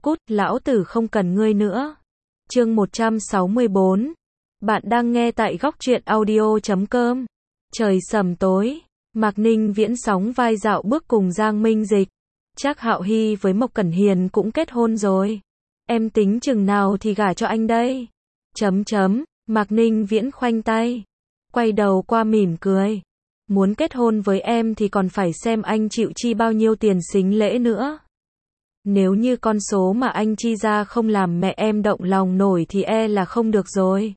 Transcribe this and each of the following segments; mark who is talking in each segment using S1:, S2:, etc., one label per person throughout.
S1: Cút, lão tử không cần ngươi nữa. Chương 164. Bạn đang nghe tại góc truyện audio.com. Trời sầm tối, Mạc Ninh Viễn sóng vai dạo bước cùng Giang Minh Dịch. Trác Hạo Hy với Mộc Cẩn Hiền cũng kết hôn rồi. Em tính chừng nào thì gả cho anh đây? Mạc Ninh Viễn khoanh tay, quay đầu qua mỉm cười. Muốn kết hôn với em thì còn phải xem anh chịu chi bao nhiêu tiền sính lễ nữa. Nếu như con số mà anh chi ra không làm mẹ em động lòng nổi thì e là không được rồi.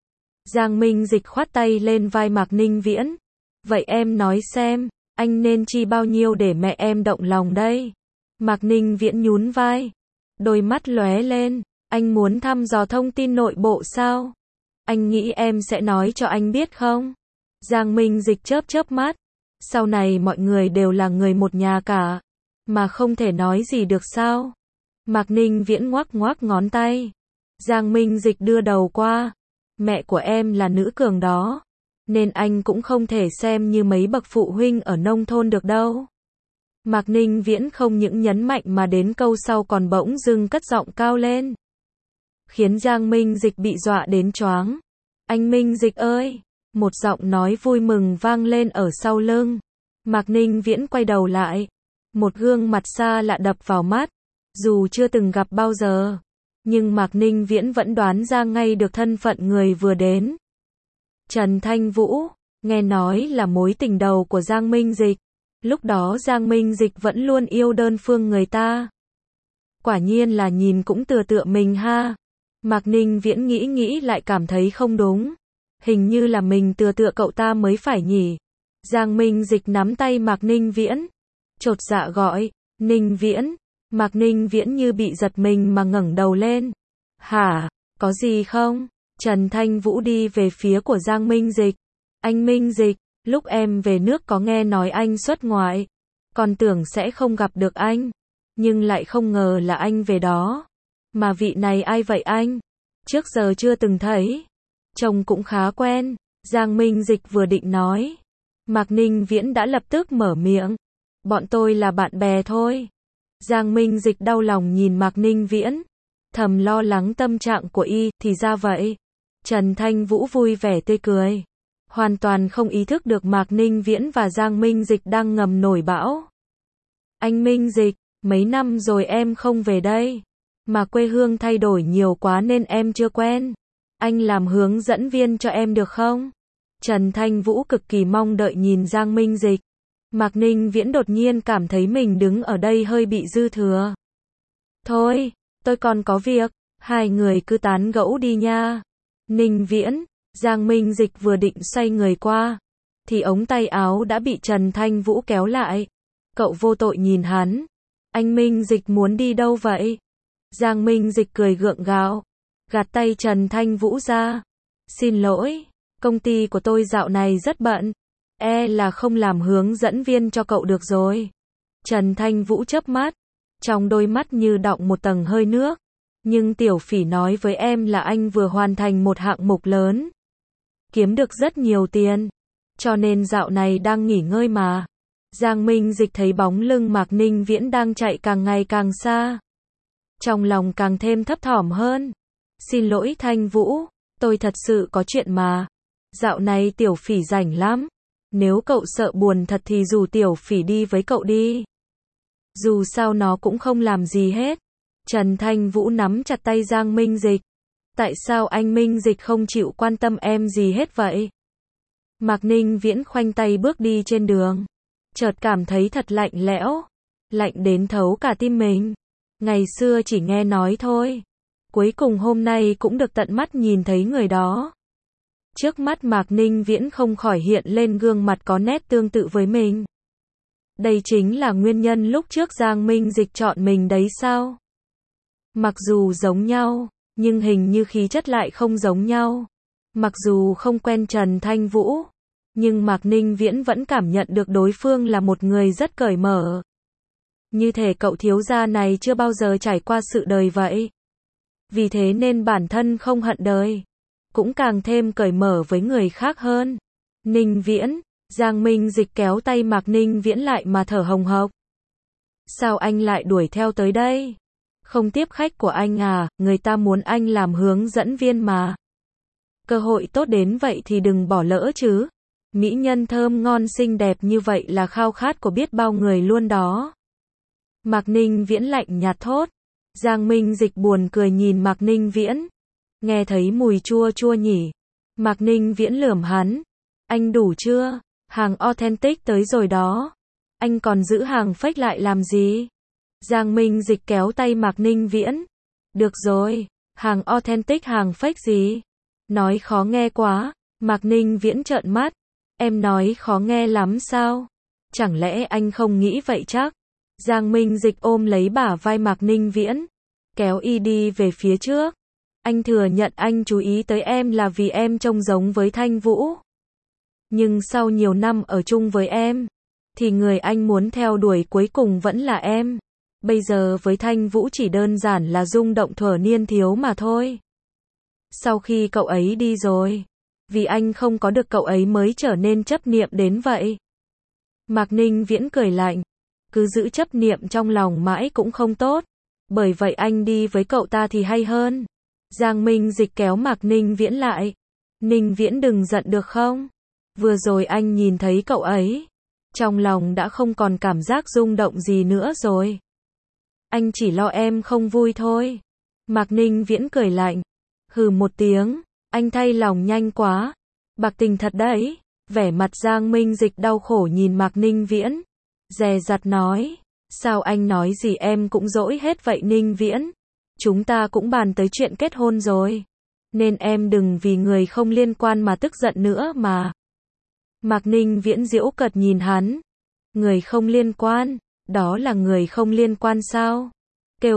S1: Giang Minh Dịch khoát tay lên vai Mạc Ninh Viễn. Vậy em nói xem, anh nên chi bao nhiêu để mẹ em động lòng đây? Mạc Ninh Viễn nhún vai, đôi mắt lóe lên. Anh muốn thăm dò thông tin nội bộ sao? Anh nghĩ em sẽ nói cho anh biết không? Giang Minh Dịch chớp mắt. Sau này mọi người đều là người một nhà cả, mà không thể nói gì được sao? Mạc Ninh Viễn ngoắc ngón tay. Giang Minh Dịch đưa đầu qua. Mẹ của em là nữ cường đó, nên anh cũng không thể xem như mấy bậc phụ huynh ở nông thôn được đâu. Mạc Ninh Viễn không những nhấn mạnh mà đến câu sau còn bỗng dưng cất giọng cao lên, khiến Giang Minh Dịch bị dọa đến choáng. Anh Minh Dịch ơi! Một giọng nói vui mừng vang lên ở sau lưng. Mạc Ninh Viễn quay đầu lại. Một gương mặt xa lạ đập vào mắt. Dù chưa từng gặp bao giờ, nhưng Mạc Ninh Viễn vẫn đoán ra ngay được thân phận người vừa đến. Trần Thanh Vũ, nghe nói là mối tình đầu của Giang Minh Dịch. Lúc đó Giang Minh Dịch vẫn luôn yêu đơn phương người ta. Quả nhiên là nhìn cũng tựa mình ha. Mạc Ninh Viễn nghĩ lại cảm thấy không đúng. Hình như là mình tựa cậu ta mới phải nhỉ. Giang Minh Dịch nắm tay Mạc Ninh Viễn, chột dạ gọi, Ninh Viễn. Mạc Ninh Viễn như bị giật mình mà ngẩng đầu lên. Hả, có gì không? Trần Thanh Vũ đi về phía của Giang Minh Dịch. Anh Minh Dịch, lúc em về nước có nghe nói anh xuất ngoại. Còn tưởng sẽ không gặp được anh, nhưng lại không ngờ là anh về đó. Mà vị này ai vậy anh? Trước giờ chưa từng thấy. Trông cũng khá quen. Giang Minh Dịch vừa định nói, Mạc Ninh Viễn đã lập tức mở miệng. Bọn tôi là bạn bè thôi. Giang Minh Dịch đau lòng nhìn Mạc Ninh Viễn, thầm lo lắng tâm trạng của y. Thì ra vậy. Trần Thanh Vũ vui vẻ tươi cười, hoàn toàn không ý thức được Mạc Ninh Viễn và Giang Minh Dịch đang ngầm nổi bão. Anh Minh Dịch, mấy năm rồi em không về đây, mà quê hương thay đổi nhiều quá nên em chưa quen. Anh làm hướng dẫn viên cho em được không? Trần Thanh Vũ cực kỳ mong đợi nhìn Giang Minh Dịch. Mạc Ninh Viễn đột nhiên cảm thấy mình đứng ở đây hơi bị dư thừa. Thôi, tôi còn có việc, hai người cứ tán gẫu đi nha. Ninh Viễn, Giang Minh Dịch vừa định xoay người qua, thì ống tay áo đã bị Trần Thanh Vũ kéo lại. Cậu vô tội nhìn hắn. Anh Minh Dịch muốn đi đâu vậy? Giang Minh Dịch cười gượng gạo, gạt tay Trần Thanh Vũ ra. Xin lỗi, công ty của tôi dạo này rất bận, e là không làm hướng dẫn viên cho cậu được rồi. Trần Thanh Vũ chớp mắt, trong đôi mắt như đọng một tầng hơi nước. Nhưng Tiểu Phỉ nói với em là anh vừa hoàn thành một hạng mục lớn, kiếm được rất nhiều tiền, cho nên dạo này đang nghỉ ngơi mà. Giang Minh Dịch thấy bóng lưng Mạc Ninh Viễn đang chạy càng ngày càng xa, trong lòng càng thêm thấp thỏm hơn. Xin lỗi Thanh Vũ, tôi thật sự có chuyện mà. Dạo này Tiểu Phỉ rảnh lắm. Nếu cậu sợ buồn thật thì rủ Tiểu Phỉ đi với cậu đi. Dù sao nó cũng không làm gì hết. Trần Thanh Vũ nắm chặt tay Giang Minh Dịch. Tại sao anh Minh Dịch không chịu quan tâm em gì hết vậy? Mạc Ninh Viễn khoanh tay bước đi trên đường, chợt cảm thấy thật lạnh lẽo, lạnh đến thấu cả tim mình. Ngày xưa chỉ nghe nói thôi, cuối cùng hôm nay cũng được tận mắt nhìn thấy người đó. Trước mắt Mạc Ninh Viễn không khỏi hiện lên gương mặt có nét tương tự với mình. Đây chính là nguyên nhân lúc trước Giang Minh Dịch chọn mình đấy sao? Mặc dù giống nhau, nhưng hình như khí chất lại không giống nhau. Mặc dù không quen Trần Thanh Vũ, nhưng Mạc Ninh Viễn vẫn cảm nhận được đối phương là một người rất cởi mở. Như thể cậu thiếu gia này chưa bao giờ trải qua sự đời vậy. Vì thế nên bản thân không hận đời, cũng càng thêm cởi mở với người khác hơn. Ninh Viễn, Giang Minh Dịch kéo tay Mạc Ninh Viễn lại mà thở hồng hộc. Sao anh lại đuổi theo tới đây? Không tiếp khách của anh à, người ta muốn anh làm hướng dẫn viên mà. Cơ hội tốt đến vậy thì đừng bỏ lỡ chứ. Mỹ nhân thơm ngon xinh đẹp như vậy là khao khát của biết bao người luôn đó. Mạc Ninh Viễn lạnh nhạt thốt. Giang Minh Dịch buồn cười nhìn Mạc Ninh Viễn. Nghe thấy mùi chua chua nhỉ. Mạc Ninh Viễn lườm hắn. Anh đủ chưa? Hàng authentic tới rồi đó. Anh còn giữ hàng fake lại làm gì? Giang Minh Dịch kéo tay Mạc Ninh Viễn. Được rồi, hàng authentic hàng fake gì? Nói khó nghe quá. Mạc Ninh Viễn trợn mắt. Em nói khó nghe lắm sao? Chẳng lẽ anh không nghĩ vậy chắc? Giang Minh Dịch ôm lấy bả vai Mạc Ninh Viễn, kéo y đi về phía trước. Anh thừa nhận anh chú ý tới em là vì em trông giống với Thanh Vũ. Nhưng sau nhiều năm ở chung với em, thì người anh muốn theo đuổi cuối cùng vẫn là em. Bây giờ với Thanh Vũ chỉ đơn giản là rung động thuở niên thiếu mà thôi. Sau khi cậu ấy đi rồi, vì anh không có được cậu ấy mới trở nên chấp niệm đến vậy. Mạc Ninh Viễn cười lạnh. Cứ giữ chấp niệm trong lòng mãi cũng không tốt. Bởi vậy anh đi với cậu ta thì hay hơn. Giang Minh Dịch kéo Mạc Ninh Viễn lại. Ninh Viễn đừng giận được không? Vừa rồi anh nhìn thấy cậu ấy. Trong lòng đã không còn cảm giác rung động gì nữa rồi. Anh chỉ lo em không vui thôi. Mạc Ninh Viễn cười lạnh. Hừ một tiếng. Anh thay lòng nhanh quá. Bạc tình thật đấy. Vẻ mặt Giang Minh Dịch đau khổ nhìn Mạc Ninh Viễn. Dè dặt nói. Sao anh nói gì em cũng dỗi hết vậy Ninh Viễn? Chúng ta cũng bàn tới chuyện kết hôn rồi. Nên em đừng vì người không liên quan mà tức giận nữa mà. Mạc Ninh Viễn giễu cợt nhìn hắn. Người không liên quan? Đó là người không liên quan sao? Kêu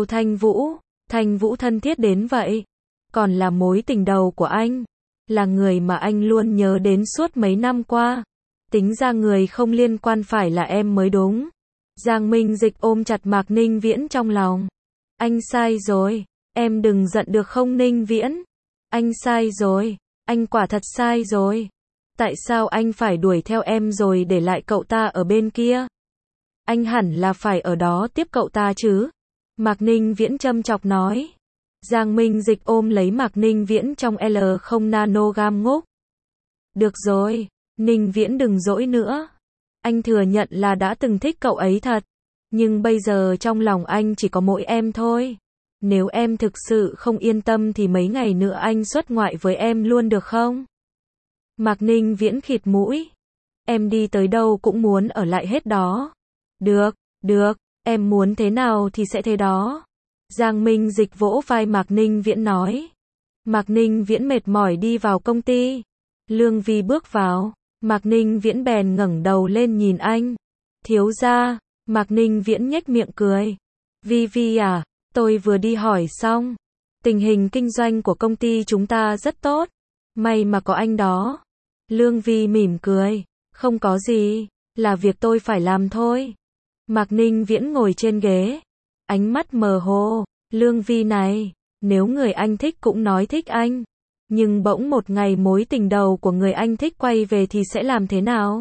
S1: Thanh Vũ thân thiết đến vậy. Còn là mối tình đầu của anh. Là người mà anh luôn nhớ đến suốt mấy năm qua. Tính ra người không liên quan phải là em mới đúng. Giang Minh Dịch ôm chặt Mạc Ninh Viễn trong lòng. Anh sai rồi. Em đừng giận được không Ninh Viễn? Anh sai rồi. Anh quả thật sai rồi. Tại sao anh phải đuổi theo em rồi để lại cậu ta ở bên kia? Anh hẳn là phải ở đó tiếp cậu ta chứ? Mạc Ninh Viễn châm chọc nói. Giang Minh Dịch ôm lấy Mạc Ninh Viễn trong L0 nanogam ngốc. Được rồi, Ninh Viễn đừng dỗi nữa. Anh thừa nhận là đã từng thích cậu ấy thật. Nhưng bây giờ trong lòng anh chỉ có mỗi em thôi. Nếu em thực sự không yên tâm thì mấy ngày nữa anh xuất ngoại với em luôn được không? Mạc Ninh Viễn khịt mũi. Em đi tới đâu cũng muốn ở lại hết đó. Được, em muốn thế nào thì sẽ thế đó. Giang Minh Dịch vỗ vai Mạc Ninh Viễn nói. Mạc Ninh Viễn mệt mỏi đi vào công ty. Lương Vi bước vào. Mạc Ninh Viễn bèn ngẩng đầu lên nhìn anh. Thiếu gia. Mạc Ninh Viễn nhếch miệng cười. Vi à, tôi vừa đi hỏi xong. Tình hình kinh doanh của công ty chúng ta rất tốt. May mà có anh đó. Lương Vi mỉm cười. Không có gì, là việc tôi phải làm thôi. Mạc Ninh Viễn ngồi trên ghế. Ánh mắt mờ hồ. Lương Vi này, nếu người anh thích cũng nói thích anh. Nhưng bỗng một ngày mối tình đầu của người anh thích quay về thì sẽ làm thế nào?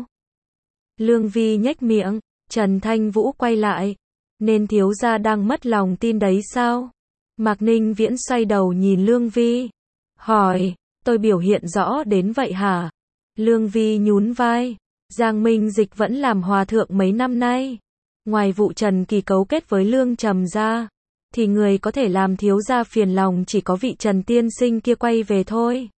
S1: Lương Vi nhếch miệng. Trần Thanh Vũ quay lại. Nên thiếu gia đang mất lòng tin đấy sao? Mạc Ninh Viễn xoay đầu nhìn Lương Vi. Hỏi, tôi biểu hiện rõ đến vậy hả? Lương Vi nhún vai. Giang Minh Dịch vẫn làm hòa thượng mấy năm nay. Ngoài vụ Trần Kỳ cấu kết với Lương Trầm ra, thì người có thể làm thiếu gia phiền lòng chỉ có vị Trần tiên sinh kia quay về thôi.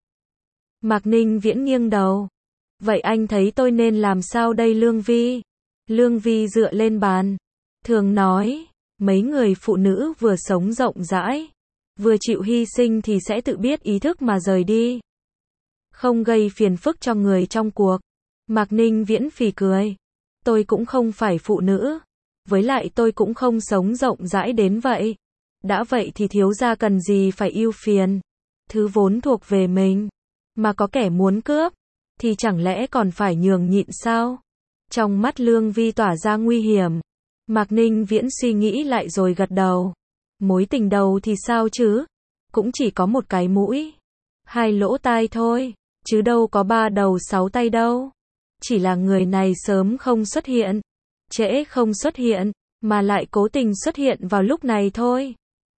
S1: Mạc Ninh Viễn nghiêng đầu. Vậy anh thấy tôi nên làm sao đây Lương Vi? Lương Vi dựa lên bàn. Thường nói, mấy người phụ nữ vừa sống rộng rãi, vừa chịu hy sinh thì sẽ tự biết ý thức mà rời đi. Không gây phiền phức cho người trong cuộc. Mạc Ninh Viễn phì cười. Tôi cũng không phải phụ nữ. Với lại tôi cũng không sống rộng rãi đến vậy. Đã vậy thì thiếu gia cần gì phải ưu phiền. Thứ vốn thuộc về mình. Mà có kẻ muốn cướp. Thì chẳng lẽ còn phải nhường nhịn sao? Trong mắt Lương Vi tỏa ra nguy hiểm. Mạc Ninh Viễn suy nghĩ lại rồi gật đầu. Mối tình đầu thì sao chứ? Cũng chỉ có một cái mũi. Hai lỗ tai thôi. Chứ đâu có ba đầu sáu tay đâu. Chỉ là người này sớm không xuất hiện. Trễ không xuất hiện. Mà lại cố tình xuất hiện vào lúc này thôi.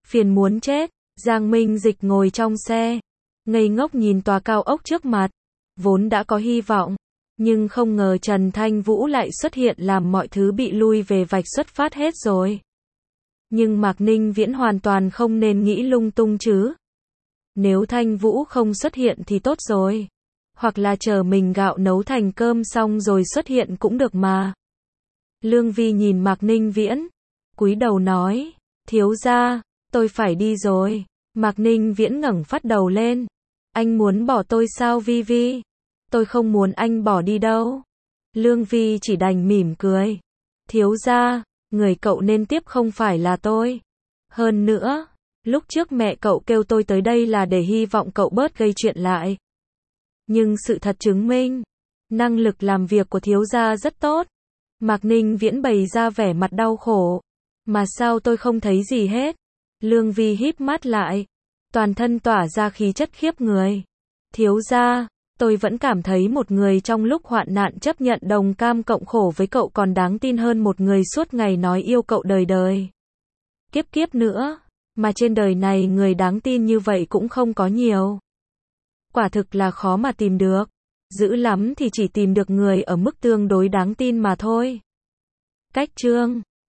S1: Phiền muốn chết. Giang Minh Dịch ngồi trong xe, ngây ngốc nhìn tòa cao ốc trước mặt, vốn đã có hy vọng, nhưng không ngờ Trần Thanh Vũ lại xuất hiện làm mọi thứ bị lui về vạch xuất phát hết rồi. Nhưng Mạc Ninh Viễn hoàn toàn không nên nghĩ lung tung chứ. Nếu Thanh Vũ không xuất hiện thì tốt rồi. Hoặc là chờ mình gạo nấu thành cơm xong rồi xuất hiện cũng được mà. Lương Vi nhìn Mạc Ninh Viễn, cúi đầu nói, thiếu gia, tôi phải đi rồi. Mạc Ninh Viễn ngẩng phát đầu lên. Anh muốn bỏ tôi sao Vi Vi? Tôi không muốn anh bỏ đi đâu. Lương Vi chỉ đành mỉm cười. Thiếu gia, người cậu nên tiếp không phải là tôi. Hơn nữa, lúc trước mẹ cậu kêu tôi tới đây là để hy vọng cậu bớt gây chuyện lại. Nhưng sự thật chứng minh, năng lực làm việc của thiếu gia rất tốt. Mạc Ninh Viễn bày ra vẻ mặt đau khổ. Mà sao tôi không thấy gì hết? Lương Vi híp mắt lại, toàn thân tỏa ra khí chất khiếp người. Thiếu gia, tôi vẫn cảm thấy một người trong lúc hoạn nạn chấp nhận đồng cam cộng khổ với cậu còn đáng tin hơn một người suốt ngày nói yêu cậu đời đời. Kiếp kiếp nữa, mà trên đời này người đáng tin như vậy cũng không có nhiều. Quả thực là khó mà tìm được. Dữ lắm thì chỉ tìm được người ở mức tương đối đáng tin mà thôi. Cách chương